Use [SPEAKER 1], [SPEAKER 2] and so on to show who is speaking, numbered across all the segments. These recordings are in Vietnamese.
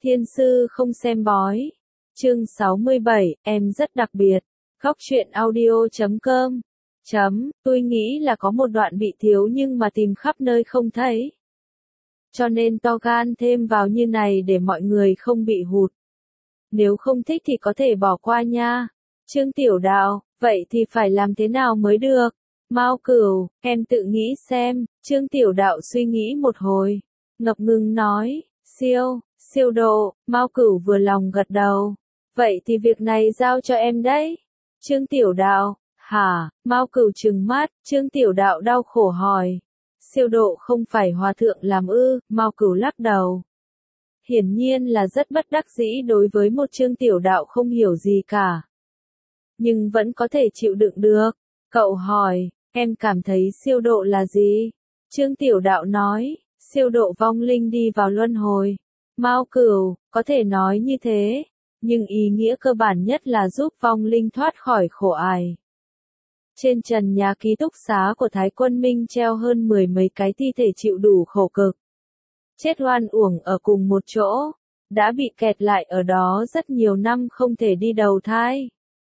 [SPEAKER 1] Thiên sư không xem bói. Chương 67, em rất đặc biệt. Góc truyện audio.com. Tôi nghĩ là có một đoạn bị thiếu nhưng mà tìm khắp nơi không thấy. Cho nên to gan thêm vào như này để mọi người không bị hụt. Nếu không thích thì có thể bỏ qua nha. Trương Tiểu Đạo, vậy thì phải làm thế nào mới được? Mao Cửu, em tự nghĩ xem. Trương Tiểu Đạo suy nghĩ một hồi. Ngập ngừng nói, siêu độ. Mao Cửu vừa lòng gật đầu. Vậy thì việc này giao cho em đấy. Trương Tiểu Đạo, hả? Mao Cửu trừng mắt. Trương Tiểu Đạo đau khổ hỏi. Siêu độ không phải hòa thượng làm ư? Mao Cửu lắc đầu. Hiển nhiên là rất bất đắc dĩ đối với một Trương Tiểu Đạo không hiểu gì cả. Nhưng vẫn có thể chịu đựng được. Cậu hỏi, em cảm thấy siêu độ là gì? Trương Tiểu Đạo nói, siêu độ vong linh đi vào luân hồi. Mao Cửu, có thể nói như thế. Nhưng ý nghĩa cơ bản nhất là giúp vong linh thoát khỏi khổ ải. Trên trần nhà ký túc xá của Thái Quân Minh treo hơn 10 mấy cái thi thể chịu đủ khổ cực. Chết oan uổng ở cùng một chỗ. Đã bị kẹt lại ở đó rất nhiều năm không thể đi đầu thai.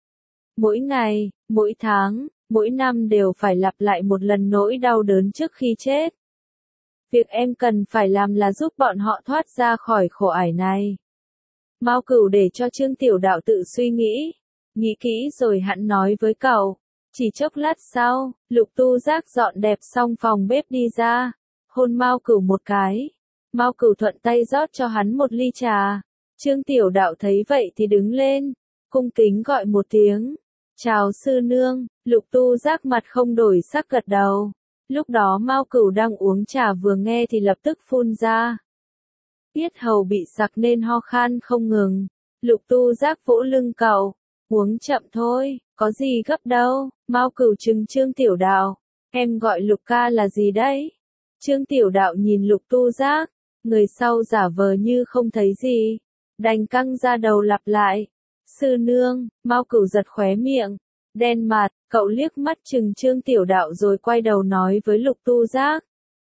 [SPEAKER 1] Mỗi ngày, mỗi tháng, mỗi năm đều phải lặp lại một lần nỗi đau đớn trước khi chết. Việc em cần phải làm là giúp bọn họ thoát ra khỏi khổ ải này. Mao Cửu để cho Trương Tiểu Đạo tự suy nghĩ. Nghĩ kỹ rồi hắn nói với cậu. Chỉ chốc lát sau, Lục Tu Giác dọn đẹp xong phòng bếp đi ra. Hôn Mao Cửu một cái. Mao Cửu thuận tay rót cho hắn một ly trà. Trương Tiểu Đạo thấy vậy thì đứng lên. Cung kính gọi một tiếng. Chào sư nương. Lục Tu Giác mặt không đổi sắc gật đầu. Lúc đó Mao Cửu đang uống trà vừa nghe thì lập tức phun ra. Yết hầu bị sặc nên ho khan không ngừng. Lục Tu Giác vỗ lưng cậu. Uống chậm thôi, có gì gấp đâu. Mao Cửu trừng Trương Tiểu Đạo. Em gọi Lục ca là gì đấy? Trương Tiểu Đạo nhìn Lục Tu Giác. Người sau giả vờ như không thấy gì. Đành căng ra đầu lặp lại. Sư nương. Mao Cửu giật khóe miệng. Đen mặt, cậu liếc mắt trừng Trương Tiểu Đạo rồi quay đầu nói với Lục Tu Giác.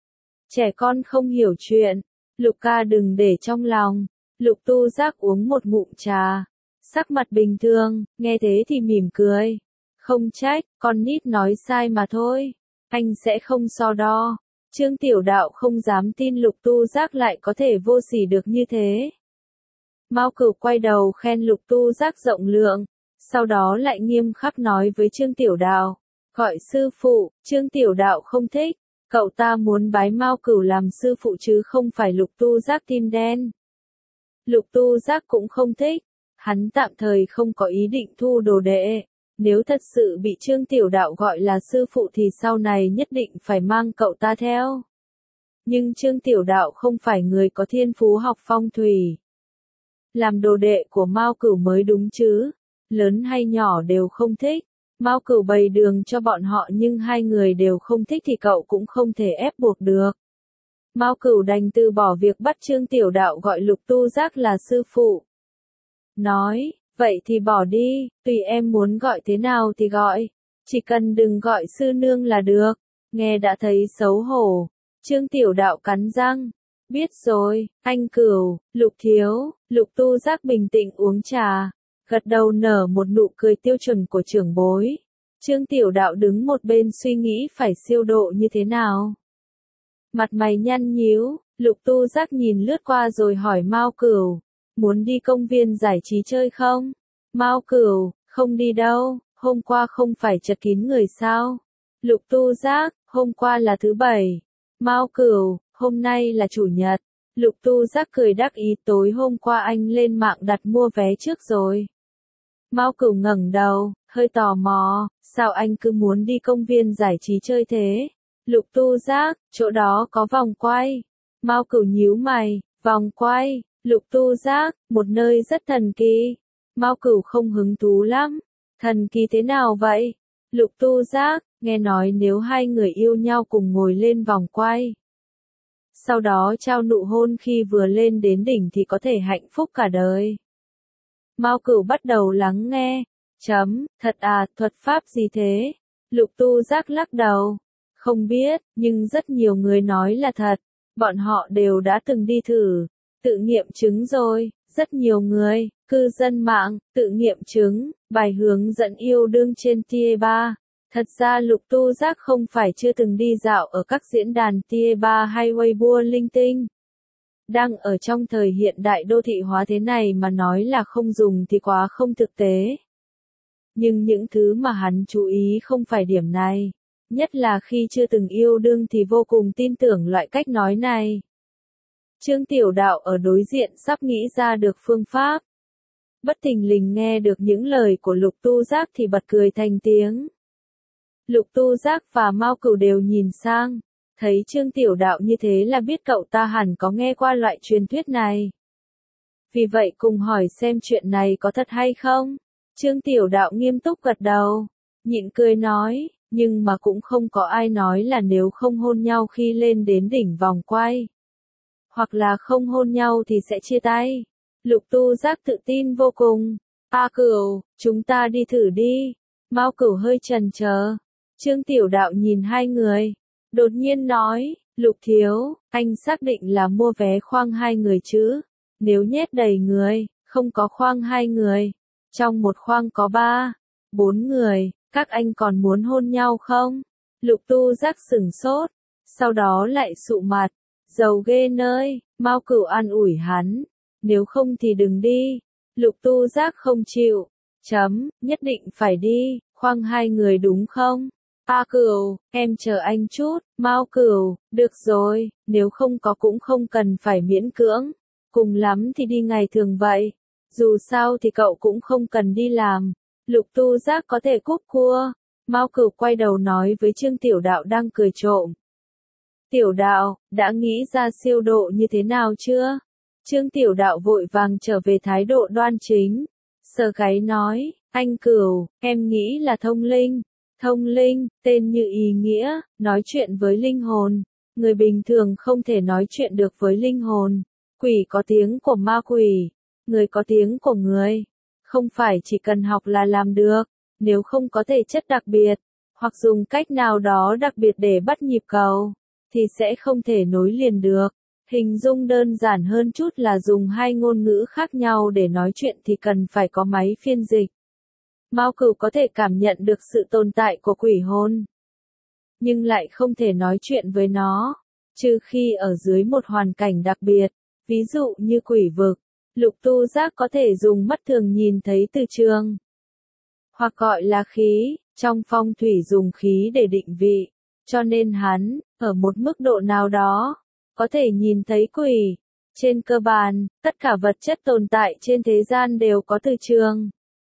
[SPEAKER 1] Trẻ con không hiểu chuyện. Lục ca đừng để trong lòng. Lục Tu Giác uống một ngụm trà. Sắc mặt bình thường, nghe thế thì mỉm cười. Không trách, con nít nói sai mà thôi. Anh sẽ không so đo. Trương Tiểu Đạo không dám tin Lục Tu Giác lại có thể vô sỉ được như thế. Mao Cửu quay đầu khen Lục Tu Giác rộng lượng. Sau đó lại nghiêm khắc nói với Trương Tiểu Đạo. Gọi sư phụ. Trương Tiểu Đạo không thích. Cậu ta muốn bái Mao Cửu làm sư phụ chứ không phải Lục Tu Giác tim đen. Lục Tu Giác cũng không thích. Hắn tạm thời không có ý định thu đồ đệ. Nếu thật sự bị Trương Tiểu Đạo gọi là sư phụ thì sau này nhất định phải mang cậu ta theo. Nhưng Trương Tiểu Đạo không phải người có thiên phú học phong thủy. Làm đồ đệ của Mao Cửu mới đúng chứ. Lớn hay nhỏ đều không thích. Mao Cửu bày đường cho bọn họ nhưng hai người đều không thích thì cậu cũng không thể ép buộc được. Mao Cửu đành từ bỏ việc bắt Trương Tiểu Đạo gọi Lục Tu Giác là sư phụ. Nói, vậy thì bỏ đi, tùy em muốn gọi thế nào thì gọi. Chỉ cần đừng gọi sư nương là được. Nghe đã thấy xấu hổ. Trương Tiểu Đạo cắn răng. Biết rồi, anh Cửu, Lục thiếu. Lục Tu Giác bình tĩnh uống trà. Gật đầu nở một nụ cười tiêu chuẩn của trưởng bối. Trương Tiểu Đạo đứng một bên suy nghĩ phải siêu độ như thế nào. Mặt mày nhăn nhíu, Lục Tu Giác nhìn lướt qua rồi hỏi Mao Cửu. Muốn đi công viên giải trí chơi không? Mao Cửu, không đi đâu, hôm qua không phải chật kín người sao? Lục Tu Giác, hôm qua là thứ bảy. Mao Cửu, hôm nay là chủ nhật. Lục Tu Giác cười đắc ý tối hôm qua anh lên mạng đặt mua vé trước rồi. Mao Cửu ngẩng đầu, hơi tò mò, sao anh cứ muốn đi công viên giải trí chơi thế? Lục Tu Giác, chỗ đó có vòng quay. Mao Cửu nhíu mày, vòng quay. Lục Tu Giác, một nơi rất thần kỳ. Mao Cửu không hứng thú lắm. Thần kỳ thế nào vậy? Lục Tu Giác, nghe nói nếu hai người yêu nhau cùng ngồi lên vòng quay. Sau đó trao nụ hôn khi vừa lên đến đỉnh thì có thể hạnh phúc cả đời. Mao Cửu bắt đầu lắng nghe. Thật à, thuật pháp gì thế? Lục Tu Giác lắc đầu. Không biết, nhưng rất nhiều người nói là thật. Bọn họ đều đã từng đi thử. Tự nghiệm chứng rồi, rất nhiều người, cư dân mạng, tự nghiệm chứng, bài hướng dẫn yêu đương trên Tie3. Thật ra Lục Tu Giác không phải chưa từng đi dạo ở các diễn đàn Tie3 hay Weibo linh tinh. Đang ở trong thời hiện đại đô thị hóa thế này mà nói là không dùng thì quá không thực tế. Nhưng những thứ mà hắn chú ý không phải điểm này. Nhất là khi chưa từng yêu đương thì vô cùng tin tưởng loại cách nói này. Trương Tiểu Đạo ở đối diện sắp nghĩ ra được phương pháp. Bất thình lình nghe được những lời của Lục Tu Giác thì bật cười thành tiếng. Lục Tu Giác và Mao Cửu đều nhìn sang. Thấy Trương Tiểu Đạo như thế là biết cậu ta hẳn có nghe qua loại truyền thuyết này. Vì vậy cùng hỏi xem chuyện này có thật hay không. Trương Tiểu Đạo nghiêm túc gật đầu. Nhịn cười nói, nhưng mà cũng không có ai nói là nếu không hôn nhau khi lên đến đỉnh vòng quay. Hoặc là không hôn nhau thì sẽ chia tay. Lục Tu Giác tự tin vô cùng. A Cửu, chúng ta đi thử đi. Mao Cửu hơi chần chờ. Trương Tiểu Đạo nhìn hai người. Đột nhiên nói, Lục Thiếu, anh xác định là mua vé khoang hai người chứ. Nếu nhét đầy người, không có khoang hai người. Trong một khoang có 3, 4 người, các anh còn muốn hôn nhau không? Lục Tu Giác sửng sốt. Sau đó lại sụ mặt. Giàu ghê nơi, Mao Cửu an ủi hắn. Nếu không thì đừng đi. Lục Tu Giác không chịu. Nhất định phải đi, khoang hai người đúng không? A Cửu, em chờ anh chút. Mao Cửu, được rồi, nếu không có cũng không cần phải miễn cưỡng. Cùng lắm thì đi ngày thường vậy. Dù sao thì cậu cũng không cần đi làm. Lục Tu Giác có thể cúp cua. Mao Cửu quay đầu nói với Trương Tiểu Đạo đang cười trộm. Tiểu Đạo, đã nghĩ ra siêu độ như thế nào chưa? Trương Tiểu Đạo vội vàng trở về thái độ đoan chính. Sờ gáy nói, anh Cửu, em nghĩ là thông linh. Thông linh, tên như ý nghĩa, nói chuyện với linh hồn. Người bình thường không thể nói chuyện được với linh hồn. Quỷ có tiếng của ma quỷ, người có tiếng của người. Không phải chỉ cần học là làm được, nếu không có thể chất đặc biệt, hoặc dùng cách nào đó đặc biệt để bắt nhịp cầu, thì sẽ không thể nối liền được. Hình dung đơn giản hơn chút là dùng hai ngôn ngữ khác nhau để nói chuyện thì cần phải có máy phiên dịch. Mao Cửu có thể cảm nhận được sự tồn tại của quỷ hồn, nhưng lại không thể nói chuyện với nó, trừ khi ở dưới một hoàn cảnh đặc biệt, ví dụ như quỷ vực. Lục Tu Giác có thể dùng mắt thường nhìn thấy từ trường, hoặc gọi là khí, trong phong thủy dùng khí để định vị, cho nên hắn, ở một mức độ nào đó, có thể nhìn thấy quỷ. Trên cơ bản, tất cả vật chất tồn tại trên thế gian đều có từ trường.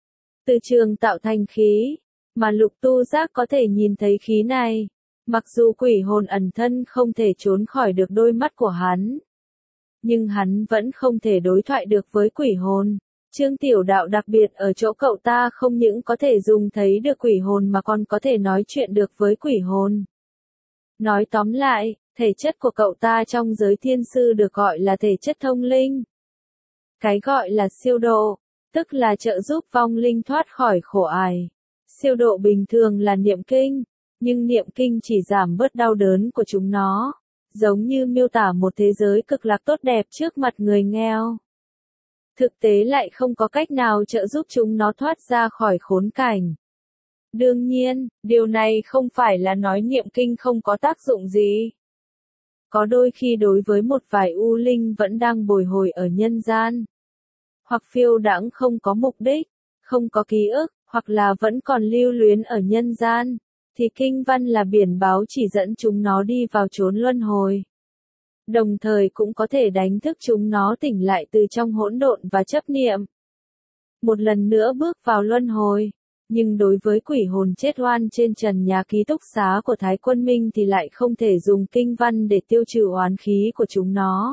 [SPEAKER 1] Từ trường tạo thành khí, mà Lục Tu Giác có thể nhìn thấy khí này. Mặc dù quỷ hồn ẩn thân không thể trốn khỏi được đôi mắt của hắn, nhưng hắn vẫn không thể đối thoại được với quỷ hồn. Trương Tiểu Đạo đặc biệt ở chỗ cậu ta không những có thể dùng thấy được quỷ hồn mà còn có thể nói chuyện được với quỷ hồn. Nói tóm lại, thể chất của cậu ta trong giới thiên sư được gọi là thể chất thông linh. Cái gọi là siêu độ, tức là trợ giúp vong linh thoát khỏi khổ ải. Siêu độ bình thường là niệm kinh, nhưng niệm kinh chỉ giảm bớt đau đớn của chúng nó, giống như miêu tả một thế giới cực lạc tốt đẹp trước mặt người nghèo. Thực tế lại không có cách nào trợ giúp chúng nó thoát ra khỏi khốn cảnh. Đương nhiên, điều này không phải là nói niệm kinh không có tác dụng gì. Có đôi khi đối với một vài u linh vẫn đang bồi hồi ở nhân gian, hoặc phiêu đãng không có mục đích, không có ký ức, hoặc là vẫn còn lưu luyến ở nhân gian, thì kinh văn là biển báo chỉ dẫn chúng nó đi vào chốn luân hồi. Đồng thời cũng có thể đánh thức chúng nó tỉnh lại từ trong hỗn độn và chấp niệm. Một lần nữa bước vào luân hồi. Nhưng đối với quỷ hồn chết oan trên trần nhà ký túc xá của Thái Quân Minh thì lại không thể dùng kinh văn để tiêu trừ oán khí của chúng nó.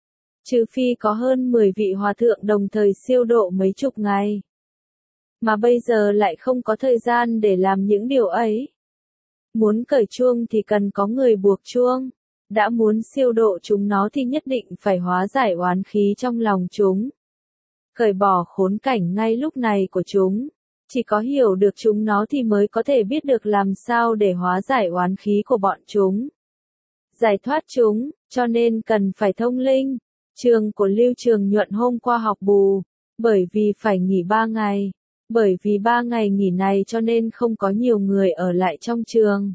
[SPEAKER 1] Trừ phi có hơn 10 vị hòa thượng đồng thời siêu độ mấy chục ngày. Mà bây giờ lại không có thời gian để làm những điều ấy. Muốn cởi chuông thì cần có người buộc chuông. Đã muốn siêu độ chúng nó thì nhất định phải hóa giải oán khí trong lòng chúng. Cởi bỏ khốn cảnh ngay lúc này của chúng. Chỉ có hiểu được chúng nó thì mới có thể biết được làm sao để hóa giải oán khí của bọn chúng. Giải thoát chúng, cho nên cần phải thông linh. Trường của Lưu Trường Nhuận hôm qua học bù, bởi vì phải nghỉ 3 ngày. Bởi vì 3 ngày nghỉ này cho nên không có nhiều người ở lại trong trường.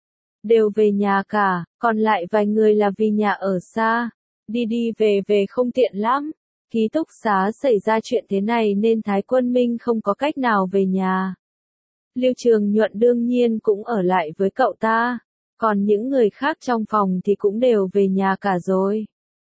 [SPEAKER 1] Đều về nhà cả, còn lại vài người là vì nhà ở xa. Đi đi về về không tiện lắm. Ký túc xá xảy ra chuyện thế này nên Thái Quân Minh không có cách nào về nhà. Lưu Trường Nhuận đương nhiên cũng ở lại với cậu ta. Còn những người khác trong phòng thì cũng đều về nhà cả rồi.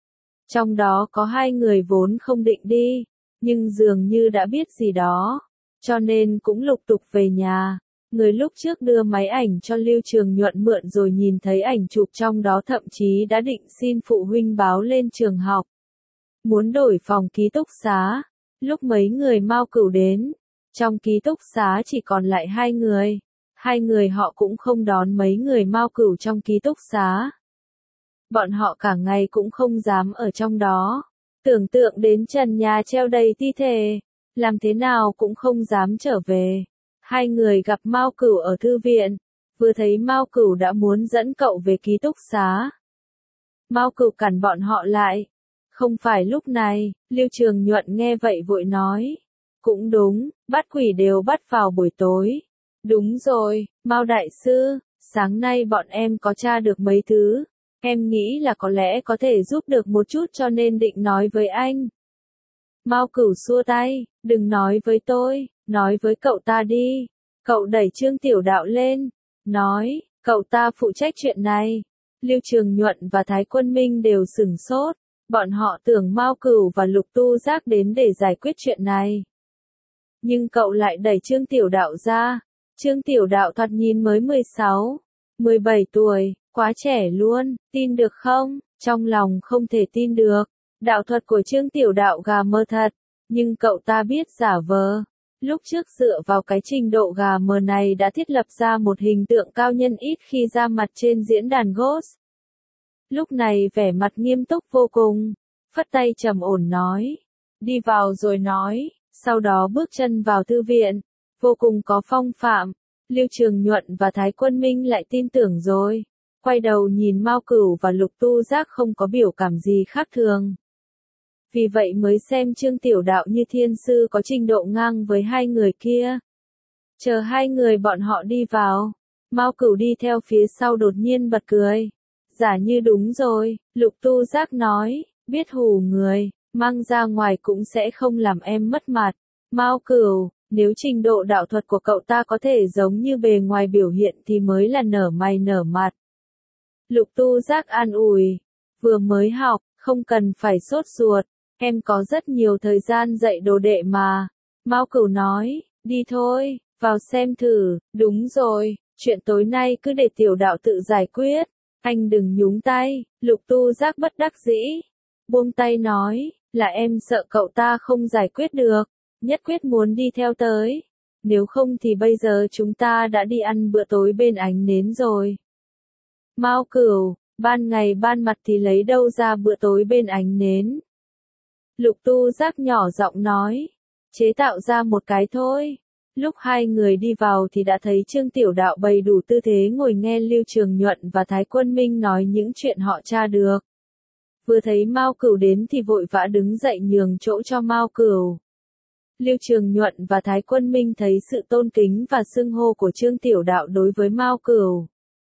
[SPEAKER 1] Trong đó có 2 người vốn không định đi, nhưng dường như đã biết gì đó, cho nên cũng lục tục về nhà. Người lúc trước đưa máy ảnh cho Lưu Trường Nhuận mượn rồi nhìn thấy ảnh chụp trong đó thậm chí đã định xin phụ huynh báo lên trường học. Muốn đổi phòng ký túc xá. Lúc mấy người Mao Cửu đến, trong ký túc xá chỉ còn lại 2 người. 2 người họ cũng không đón mấy người Mao Cửu trong ký túc xá. Bọn họ cả ngày cũng không dám ở trong đó. Tưởng tượng đến trần nhà treo đầy thi thể, làm thế nào cũng không dám trở về. 2 người gặp Mao Cửu ở thư viện, vừa thấy Mao Cửu đã muốn dẫn cậu về ký túc xá. Mao Cửu cản bọn họ lại. Không phải lúc này, Lưu Trường Nhuận nghe vậy vội nói. Cũng đúng, bắt quỷ đều bắt vào buổi tối. Đúng rồi, Mao đại sư, sáng nay bọn em có tra được mấy thứ. Em nghĩ là có lẽ có thể giúp được một chút cho nên định nói với anh. Mao Cửu xua tay, đừng nói với tôi, nói với cậu ta đi. Cậu đẩy Trương Tiểu Đạo lên, nói, cậu ta phụ trách chuyện này. Lưu Trường Nhuận và Thái Quân Minh đều sửng sốt, bọn họ tưởng Mao Cửu và Lục Tu Giác đến để giải quyết chuyện này. Nhưng cậu lại đẩy Trương Tiểu Đạo ra. Trương Tiểu Đạo thoạt nhìn mới 16, 17 tuổi. Quá trẻ luôn, tin được không? Trong lòng không thể tin được. Đạo thuật của Trương Tiểu Đạo gà mờ thật, nhưng cậu ta biết giả vờ. Lúc trước dựa vào cái trình độ gà mờ này đã thiết lập ra một hình tượng cao nhân ít khi ra mặt trên diễn đàn Ghost. Lúc này vẻ mặt nghiêm túc vô cùng, phất tay trầm ổn nói. Đi vào rồi nói, sau đó bước chân vào thư viện, vô cùng có phong phạm. Lưu Trường Nhuận và Thái Quân Minh lại tin tưởng rồi. Quay đầu nhìn Mao Cửu và Lục Tu Giác không có biểu cảm gì khác thường. Vì vậy mới xem Trương Tiểu Đạo như thiên sư có trình độ ngang với 2 người kia. Chờ 2 người bọn họ đi vào, Mao Cửu đi theo phía sau đột nhiên bật cười. Giả như đúng rồi, Lục Tu Giác nói, biết hù người, mang ra ngoài cũng sẽ không làm em mất mặt. Mao Cửu, nếu trình độ đạo thuật của cậu ta có thể giống như bề ngoài biểu hiện thì mới là nở mày nở mặt. Lục Tu Giác an ủi, vừa mới học, không cần phải sốt ruột, em có rất nhiều thời gian dạy đồ đệ mà. Mao Cửu nói, đi thôi, vào xem thử, đúng rồi, chuyện tối nay cứ để Tiểu Đạo tự giải quyết, anh đừng nhúng tay. Lục Tu Giác bất đắc dĩ, buông tay nói, là em sợ cậu ta không giải quyết được, nhất quyết muốn đi theo tới, nếu không thì bây giờ chúng ta đã đi ăn bữa tối bên ánh nến rồi. Mao Cửu, ban ngày ban mặt thì lấy đâu ra bữa tối bên ánh nến. Lục Tu Giác nhỏ giọng nói, chế tạo ra một cái thôi. Lúc 2 người đi vào thì đã thấy Trương Tiểu Đạo bày đủ tư thế ngồi nghe Lưu Trường Nhuận và Thái Quân Minh nói những chuyện họ tra được. Vừa thấy Mao Cửu đến thì vội vã đứng dậy nhường chỗ cho Mao Cửu. Lưu Trường Nhuận và Thái Quân Minh thấy sự tôn kính và xưng hô của Trương Tiểu Đạo đối với Mao Cửu.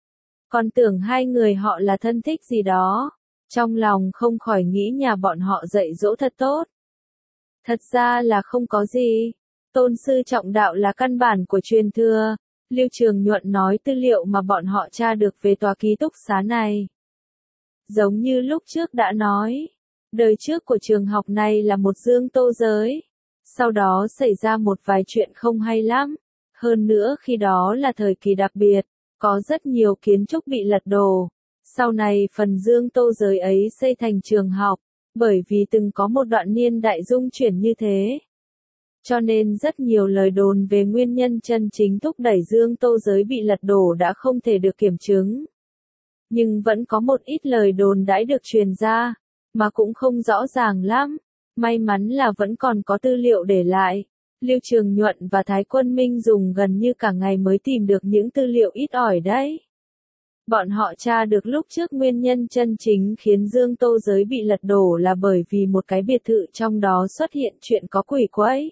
[SPEAKER 1] Còn tưởng 2 người họ là thân thích gì đó, trong lòng không khỏi nghĩ nhà bọn họ dạy dỗ thật tốt. Thật ra là không có gì, tôn sư trọng đạo là căn bản của truyền thừa. Lưu Trường Nhuận nói tư liệu mà bọn họ tra được về tòa ký túc xá này. Giống như lúc trước đã nói, đời trước của trường học này là một dương tô giới. Sau đó xảy ra một vài chuyện không hay lắm. Hơn nữa khi đó là thời kỳ đặc biệt, có rất nhiều kiến trúc bị lật đổ. Sau này phần dương tô giới ấy xây thành trường học, bởi vì từng có một đoạn niên đại dung chuyển như thế. Cho nên rất nhiều lời đồn về nguyên nhân chân chính thúc đẩy dương tô giới bị lật đổ đã không thể được kiểm chứng. Nhưng vẫn có một ít lời đồn đãi được truyền ra, mà cũng không rõ ràng lắm. May mắn là vẫn còn có tư liệu để lại. Lưu Trường Nhuận và Thái Quân Minh dùng gần như cả ngày mới tìm được những tư liệu ít ỏi đấy. Bọn họ tra được lúc trước nguyên nhân chân chính khiến Dương Tô Giới bị lật đổ là bởi vì một cái biệt thự trong đó xuất hiện chuyện có quỷ quái.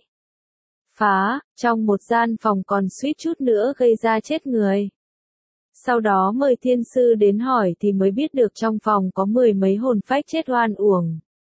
[SPEAKER 1] Phá, trong một gian phòng còn suýt chút nữa gây ra chết người. Sau đó mời thiên sư đến hỏi thì mới biết được trong phòng có 10 mấy hồn phách chết oan uổng.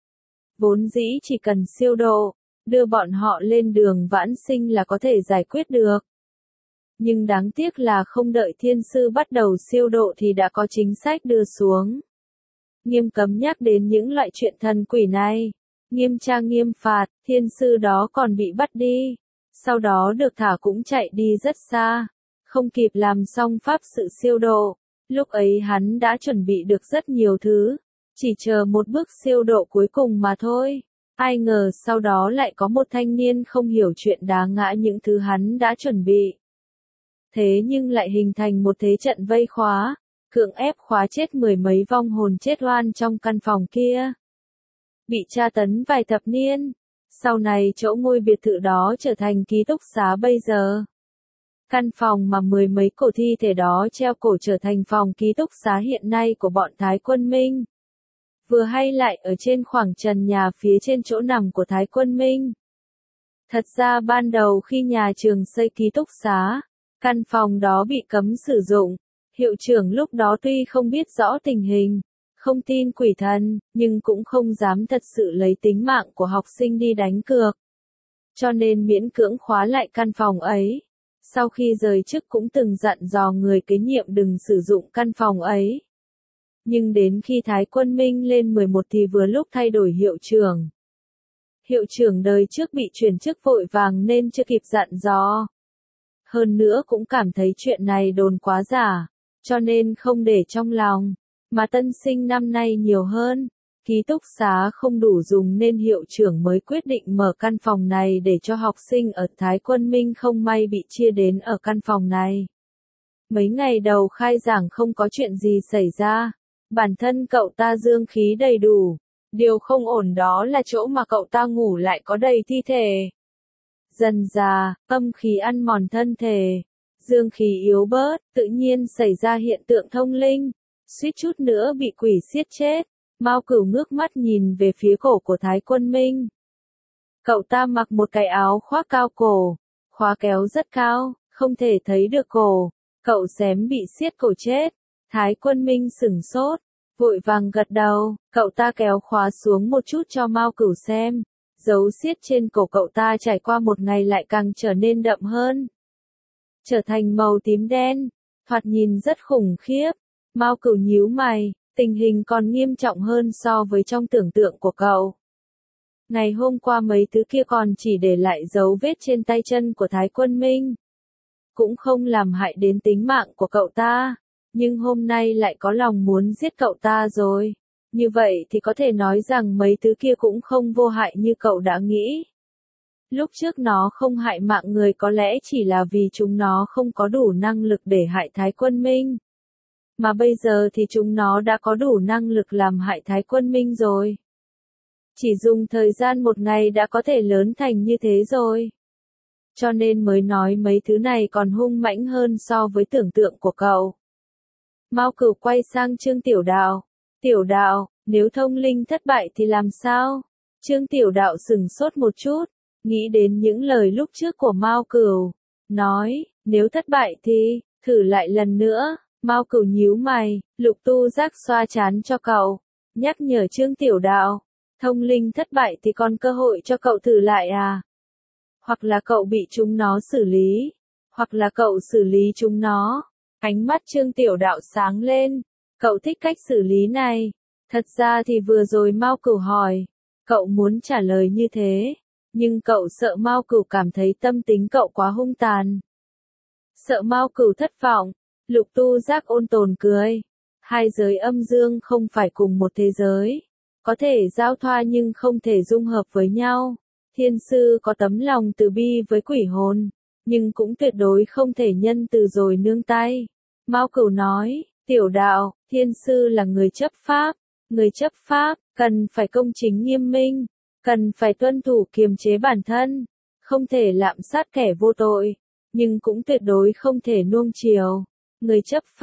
[SPEAKER 1] Vốn dĩ chỉ cần siêu độ, đưa bọn họ lên đường vãng sinh là có thể giải quyết được. Nhưng đáng tiếc là không đợi thiên sư bắt đầu siêu độ thì đã có chính sách đưa xuống. Nghiêm cấm nhắc đến những loại chuyện thần quỷ này. Nghiêm tra nghiêm phạt, thiên sư đó còn bị bắt đi. Sau đó được thả cũng chạy đi rất xa. Không kịp làm xong pháp sự siêu độ. Lúc ấy hắn đã chuẩn bị được rất nhiều thứ. Chỉ chờ một bước siêu độ cuối cùng mà thôi. Ai ngờ sau đó lại có một thanh niên không hiểu chuyện đá ngã những thứ hắn đã chuẩn bị. Thế nhưng lại hình thành một thế trận vây khóa, cưỡng ép khóa chết 10 mấy vong hồn chết oan trong căn phòng kia. Bị tra tấn vài thập niên, sau này chỗ ngôi biệt thự đó trở thành ký túc xá bây giờ. Căn phòng mà 10 mấy cổ thi thể đó treo cổ trở thành phòng ký túc xá hiện nay của bọn Thái Quân Minh. Vừa hay lại ở trên khoảng trần nhà phía trên chỗ nằm của Thái Quân Minh. Thật ra ban đầu khi nhà trường xây ký túc xá, căn phòng đó bị cấm sử dụng. Hiệu trưởng lúc đó tuy không biết rõ tình hình, không tin quỷ thần, nhưng cũng không dám thật sự lấy tính mạng của học sinh đi đánh cược. Cho nên miễn cưỡng khóa lại căn phòng ấy. Sau khi rời chức cũng từng dặn dò người kế nhiệm đừng sử dụng căn phòng ấy. Nhưng đến khi Thái Quân Minh lên 11 thì vừa lúc thay đổi hiệu trưởng. Hiệu trưởng đời trước bị chuyển chức vội vàng nên chưa kịp dặn dò. Hơn nữa cũng cảm thấy chuyện này đồn quá giả, cho nên không để trong lòng, mà tân sinh năm nay nhiều hơn. Ký túc xá không đủ dùng nên hiệu trưởng mới quyết định mở căn phòng này để cho học sinh ở Thái Quân Minh không may bị chia đến ở căn phòng này. Mấy ngày đầu khai giảng không có chuyện gì xảy ra, bản thân cậu ta dương khí đầy đủ. Điều không ổn đó là chỗ mà cậu ta ngủ lại có đầy thi thể. Dần dà, âm khí ăn mòn thân thể, dương khí yếu bớt, tự nhiên xảy ra hiện tượng thông linh, suýt chút nữa bị quỷ giết chết. Mao Cửu ngước mắt nhìn về phía cổ của Thái Quân Minh. Cậu ta mặc một cái áo khoác cao cổ, khóa kéo rất cao, không thể thấy được cổ. Cậu xém bị siết cổ chết. Thái Quân Minh sửng sốt, vội vàng gật đầu. Cậu ta kéo khóa xuống một chút cho Mao Cửu xem. Dấu siết trên cổ cậu ta trải qua một ngày lại càng trở nên đậm hơn. Trở thành màu tím đen, thoạt nhìn rất khủng khiếp. Mao Cửu nhíu mày, tình hình còn nghiêm trọng hơn so với trong tưởng tượng của cậu. Ngày hôm qua mấy thứ kia còn chỉ để lại dấu vết trên tay chân của Thái Quân Minh. Cũng không làm hại đến tính mạng của cậu ta, nhưng hôm nay lại có lòng muốn giết cậu ta rồi. Như vậy thì có thể nói rằng mấy thứ kia cũng không vô hại như cậu đã nghĩ. Lúc trước nó không hại mạng người có lẽ chỉ là vì chúng nó không có đủ năng lực để hại Thái Quân Minh. Mà bây giờ thì chúng nó đã có đủ năng lực làm hại Thái Quân Minh rồi. Chỉ dùng thời gian một ngày đã có thể lớn thành như thế rồi. Cho nên mới nói mấy thứ này còn hung mãnh hơn so với tưởng tượng của cậu. Mao Cửu quay sang Trương Tiểu Đạo. Tiểu Đạo, nếu thông linh thất bại thì làm sao? Trương Tiểu Đạo sửng sốt một chút, nghĩ đến những lời lúc trước của Mao Cửu. Nói, nếu thất bại thì, thử lại lần nữa. Mao Cửu nhíu mày, Lục Tu Giác xoa trán cho cậu. Nhắc nhở Trương Tiểu Đạo. Thông linh thất bại thì còn cơ hội cho cậu thử lại à? Hoặc là cậu bị chúng nó xử lý. Hoặc là cậu xử lý chúng nó. Ánh mắt Trương Tiểu Đạo sáng lên. Cậu thích cách xử lý này. Thật ra thì vừa rồi Mao Cửu hỏi. Cậu muốn trả lời như thế. Nhưng cậu sợ Mao Cửu cảm thấy tâm tính cậu quá hung tàn. Sợ Mao Cửu thất vọng. Lục Tu Giác ôn tồn cười. Hai giới âm dương không phải cùng một thế giới. Có thể giao thoa nhưng không thể dung hợp với nhau. Thiên sư có tấm lòng từ bi với quỷ hồn, nhưng cũng tuyệt đối không thể nhân từ rồi nương tay. Mao Cửu nói, Tiểu Đạo, thiên sư là người chấp pháp. Người chấp pháp, cần phải công chính nghiêm minh, cần phải tuân thủ kiềm chế bản thân, không thể lạm sát kẻ vô tội, nhưng cũng tuyệt đối không thể nuông chiều. Người chấp pháp,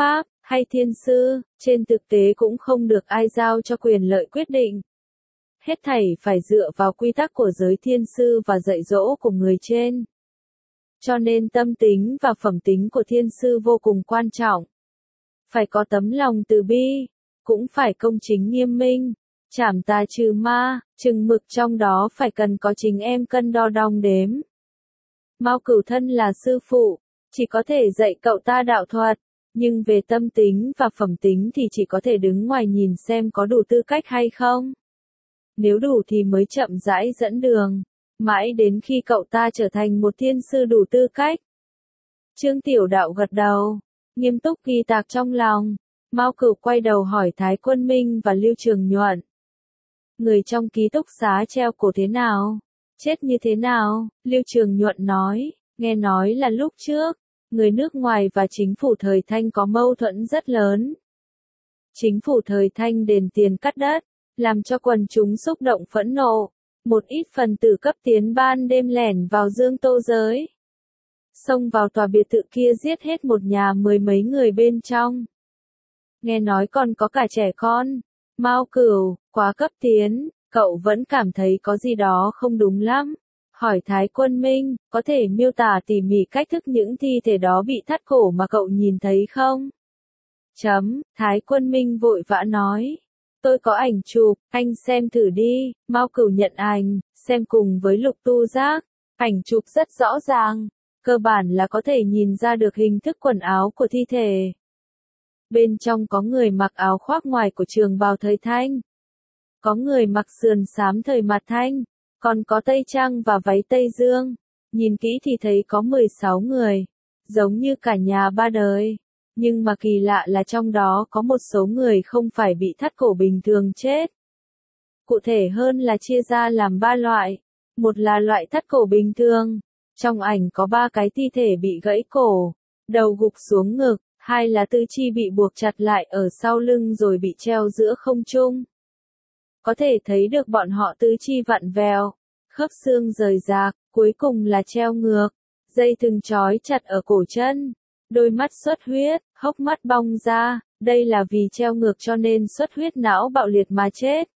[SPEAKER 1] hay thiên sư, trên thực tế cũng không được ai giao cho quyền lợi quyết định. Hết thảy phải dựa vào quy tắc của giới thiên sư và dạy dỗ của người trên. Cho nên tâm tính và phẩm tính của thiên sư vô cùng quan trọng. Phải có tấm lòng từ bi, cũng phải công chính nghiêm minh, trảm tà trừ ma, chừng mực trong đó phải cần có chính em cân đo đong đếm. Mao Cửu thân là sư phụ, chỉ có thể dạy cậu ta đạo thuật, nhưng về tâm tính và phẩm tính thì chỉ có thể đứng ngoài nhìn xem có đủ tư cách hay không. Nếu đủ thì mới chậm rãi dẫn đường, mãi đến khi cậu ta trở thành một thiên sư đủ tư cách. Trương Tiểu Đạo gật đầu, nghiêm túc ghi tạc trong lòng. Mao Cửu quay đầu hỏi Thái Quân Minh và Lưu Trường Nhuận. Người trong ký túc xá treo cổ thế nào? Chết như thế nào? Lưu Trường Nhuận nói, nghe nói là lúc trước, người nước ngoài và chính phủ thời Thanh có mâu thuẫn rất lớn. Chính phủ thời Thanh đền tiền cắt đất, làm cho quần chúng xúc động phẫn nộ. Một ít phần tử cấp tiến ban đêm lẻn vào Dương Tô Giới, xông vào tòa biệt thự kia giết hết một nhà 10 mấy người bên trong. Nghe nói còn có cả trẻ con. Mao Cửu, quá cấp tiến, cậu vẫn cảm thấy có gì đó không đúng lắm. Hỏi Thái Quân Minh, có thể miêu tả tỉ mỉ cách thức những thi thể đó bị thắt cổ mà cậu nhìn thấy không? Thái Quân Minh vội vã nói. Tôi có ảnh chụp, anh xem thử đi. Mao Cửu nhận ảnh, xem cùng với Lục Tu Giác. Ảnh chụp rất rõ ràng, cơ bản là có thể nhìn ra được hình thức quần áo của thi thể. Bên trong có người mặc áo khoác ngoài của trường bào thời Thanh, có người mặc sườn xám thời Mạt Thanh, còn có tây trang và váy Tây Dương. Nhìn kỹ thì thấy có 16 người, giống như cả nhà ba đời. Nhưng mà kỳ lạ là trong đó có một số người không phải bị thắt cổ bình thường chết. Cụ thể hơn là chia ra làm 3 loại. Một là loại thắt cổ bình thường. Trong ảnh có 3 cái thi thể bị gãy cổ, đầu gục xuống ngực. Hai là tứ chi bị buộc chặt lại ở sau lưng rồi bị treo giữa không trung. Có thể thấy được bọn họ tứ chi vặn vẹo, khớp xương rời rạc, cuối cùng là treo ngược, dây thừng trói chặt ở cổ chân, đôi mắt xuất huyết, hốc mắt bong ra, đây là vì treo ngược cho nên xuất huyết não bạo liệt mà chết.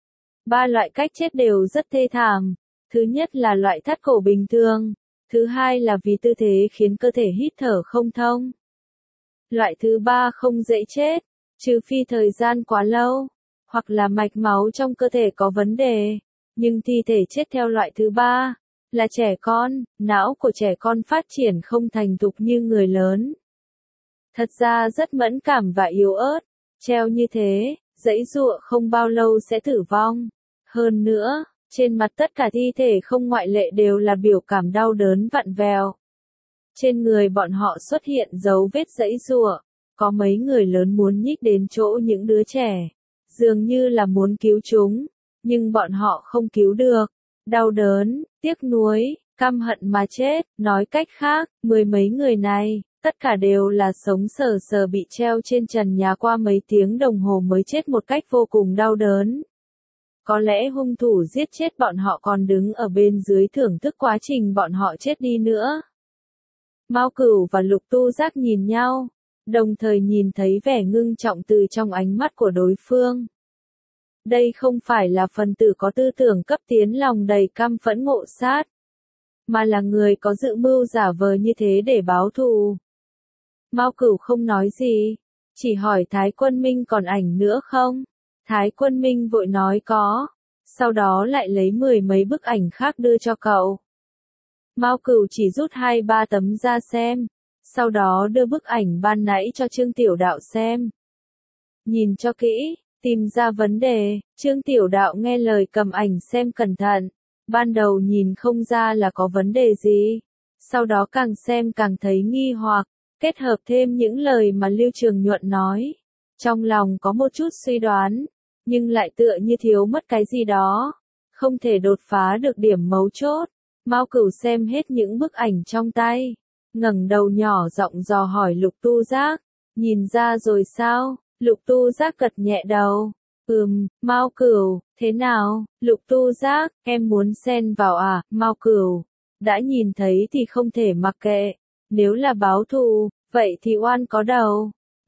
[SPEAKER 1] 3 loại cách chết đều rất thê thảm. Thứ nhất là loại thắt cổ bình thường, thứ hai là vì tư thế khiến cơ thể hít thở không thông. Loại thứ 3 không dễ chết, trừ phi thời gian quá lâu, hoặc là mạch máu trong cơ thể có vấn đề. Nhưng thi thể chết theo loại thứ 3 là trẻ con, não của trẻ con phát triển không thành thục như người lớn. Thật ra rất mẫn cảm và yếu ớt, treo như thế, giãy giụa không bao lâu sẽ tử vong. Hơn nữa, trên mặt tất cả thi thể không ngoại lệ đều là biểu cảm đau đớn vặn vẹo. Trên người bọn họ xuất hiện dấu vết giãy giụa, có mấy người lớn muốn nhích đến chỗ những đứa trẻ, dường như là muốn cứu chúng, nhưng bọn họ không cứu được. Đau đớn, tiếc nuối, căm hận mà chết, nói cách khác, 10 mấy người này, tất cả đều là sống sờ sờ bị treo trên trần nhà qua mấy tiếng đồng hồ mới chết một cách vô cùng đau đớn. Có lẽ hung thủ giết chết bọn họ còn đứng ở bên dưới thưởng thức quá trình bọn họ chết đi nữa. Mao Cửu và Lục Tu Giác nhìn nhau, đồng thời nhìn thấy vẻ ngưng trọng từ trong ánh mắt của đối phương. Đây không phải là phần tử có tư tưởng cấp tiến lòng đầy căm phẫn ngộ sát, mà là người có dự mưu giả vờ như thế để báo thù. Mao Cửu không nói gì, chỉ hỏi Thái Quân Minh còn ảnh nữa không? Thái Quân Minh vội nói có, sau đó lại lấy 10 mấy bức ảnh khác đưa cho cậu. Mao Cửu chỉ rút 2-3 tấm ra xem, sau đó đưa bức ảnh ban nãy cho Trương Tiểu Đạo xem. Nhìn cho kỹ, tìm ra vấn đề, Trương Tiểu Đạo nghe lời cầm ảnh xem cẩn thận, ban đầu nhìn không ra là có vấn đề gì, sau đó càng xem càng thấy nghi hoặc, kết hợp thêm những lời mà Lưu Trường Nhuận nói, trong lòng có một chút suy đoán, nhưng lại tựa như thiếu mất cái gì đó, không thể đột phá được điểm mấu chốt. Mao Cửu xem hết những bức ảnh trong tay, ngẩng đầu nhỏ giọng dò hỏi Lục Tu Giác, nhìn ra rồi sao? Lục Tu Giác gật nhẹ đầu. Mao Cửu, thế nào? Lục Tu Giác, em muốn xen vào à? Mao Cửu, đã nhìn thấy thì không thể mặc kệ, nếu là báo thù, vậy thì oan có đầu.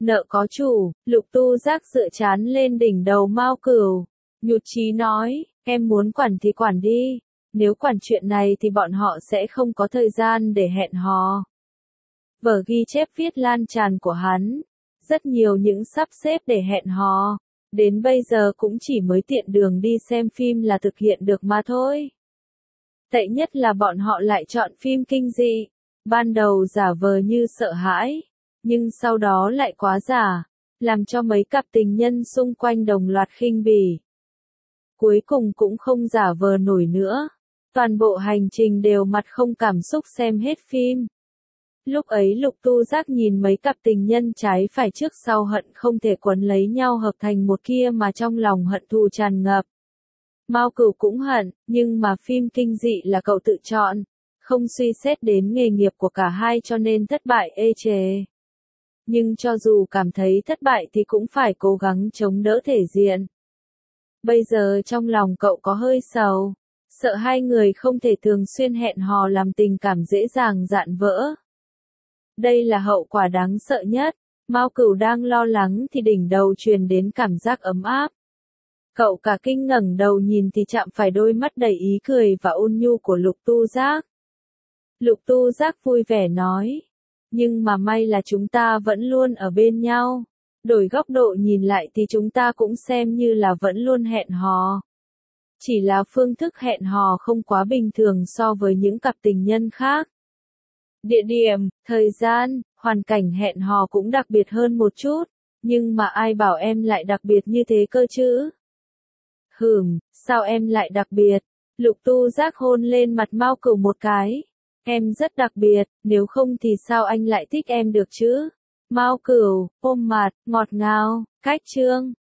[SPEAKER 1] Nợ có chủ, Lục Tu Giác dựa trán lên đỉnh đầu Mao Cửu. Nhụt chí nói, em muốn quản thì quản đi. Nếu quản chuyện này thì bọn họ sẽ không có thời gian để hẹn hò. Vở ghi chép viết lan tràn của hắn. Rất nhiều những sắp xếp để hẹn hò. Đến bây giờ cũng chỉ mới tiện đường đi xem phim là thực hiện được mà thôi. Tệ nhất là bọn họ lại chọn phim kinh dị. Ban đầu giả vờ như sợ hãi. Nhưng sau đó lại quá giả. Làm cho mấy cặp tình nhân xung quanh đồng loạt khinh bỉ. Cuối cùng cũng không giả vờ nổi nữa. Toàn bộ hành trình đều mặt không cảm xúc xem hết phim. Lúc ấy Lục Tu Giác nhìn mấy cặp tình nhân trái phải trước sau hận không thể quấn lấy nhau hợp thành một kia mà trong lòng hận thù tràn ngập. Mao Cửu cũng hận, nhưng mà phim kinh dị là cậu tự chọn, không suy xét đến nghề nghiệp của cả hai cho nên thất bại ê chề. Nhưng cho dù cảm thấy thất bại thì cũng phải cố gắng chống đỡ thể diện. Bây giờ trong lòng cậu có hơi sầu, sợ hai người không thể thường xuyên hẹn hò làm tình cảm dễ dàng dạn vỡ. Đây là hậu quả đáng sợ nhất. Mao Cửu đang lo lắng thì đỉnh đầu truyền đến cảm giác ấm áp. Cậu cả kinh ngẩng đầu nhìn thì chạm phải đôi mắt đầy ý cười và ôn nhu của Lục Tu Giác. Lục Tu Giác vui vẻ nói. Nhưng mà may là chúng ta vẫn luôn ở bên nhau. Đổi góc độ nhìn lại thì chúng ta cũng xem như là vẫn luôn hẹn hò. Chỉ là phương thức hẹn hò không quá bình thường so với những cặp tình nhân khác. Địa điểm, thời gian, hoàn cảnh hẹn hò cũng đặc biệt hơn một chút. Nhưng mà ai bảo em lại đặc biệt như thế cơ chứ? Sao em lại đặc biệt? Lục Tu Giác hôn lên mặt Mao Cửu một cái. Em rất đặc biệt, nếu không thì sao anh lại thích em được chứ? Mao Cửu, ôm mặt, ngọt ngào, cách chương.